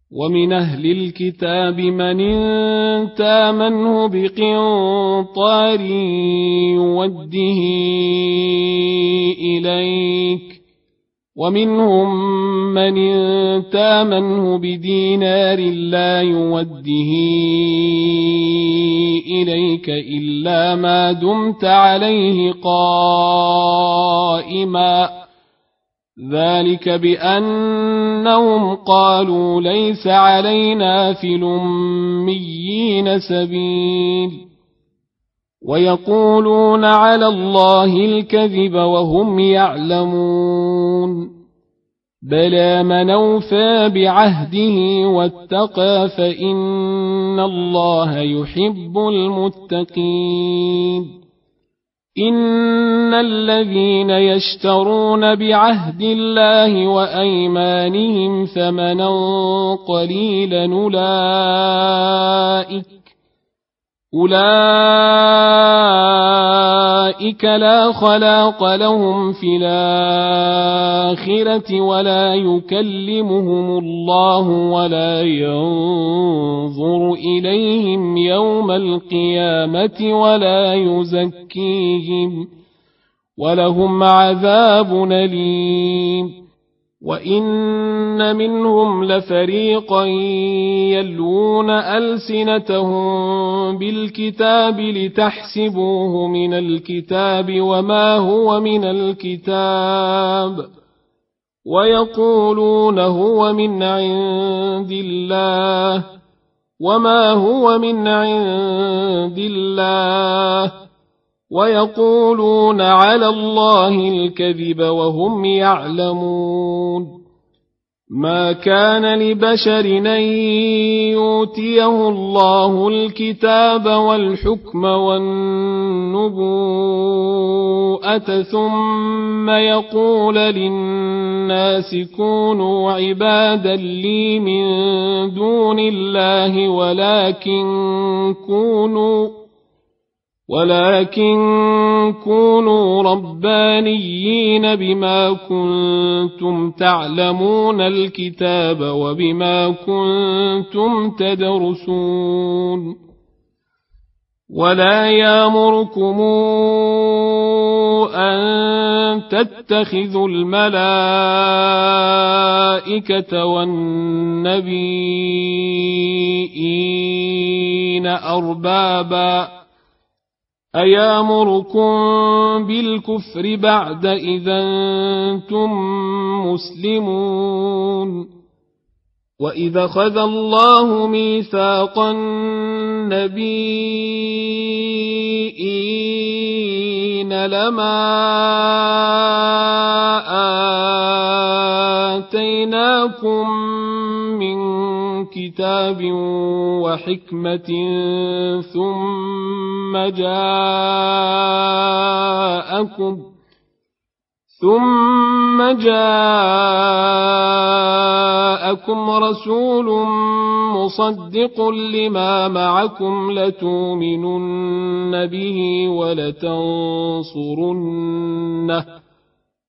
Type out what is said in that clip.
ومن أهل الكتاب من إن تامنه بقنطار يوده إليك ومنهم من إن تامنه بدينار لا يوده إليك إلا ما دمت عليه قائما ذلك بأنهم قالوا ليس علينا في الأميين سبيل ويقولون على الله الكذب وهم يعلمون بلى من أوفى بعهده واتقى فإن الله يحب المتقين إن الذين يشترون بعهد الله وأيمانهم ثمنا قليلا أولئك لا خلاق لهم في الآخرة ولا يكلمهم الله ولا ينظر إليهم يوم القيامة ولا يزكيهم ولهم عذاب أليم وإن منهم لفريقا يلوون ألسنتهم بالكتاب لتحسبوه من الكتاب وما هو من الكتاب ويقولون هو من عند الله وما هو من عند الله ويقولون على الله الكذب وهم يعلمون ما كان لبشر أن يؤتيه الله الكتاب والحكم والنبوءة ثم يقول للناس كونوا عبادا لي من دون الله ولكن كونوا ربانيين بما كنتم تعلمون الكتاب وبما كنتم تدرسون ولا يأمركم أن تتخذوا الملائكة والنبيين أربابا أيامركم بالكفر بعد إذا أنتم مسلمون وإذا أخذ الله ميثاق النبيين لما آتيناكم من كتاب وحكمة ثم جاءكم رسول مصدق لما معكم لتؤمنن به ولتنصرنه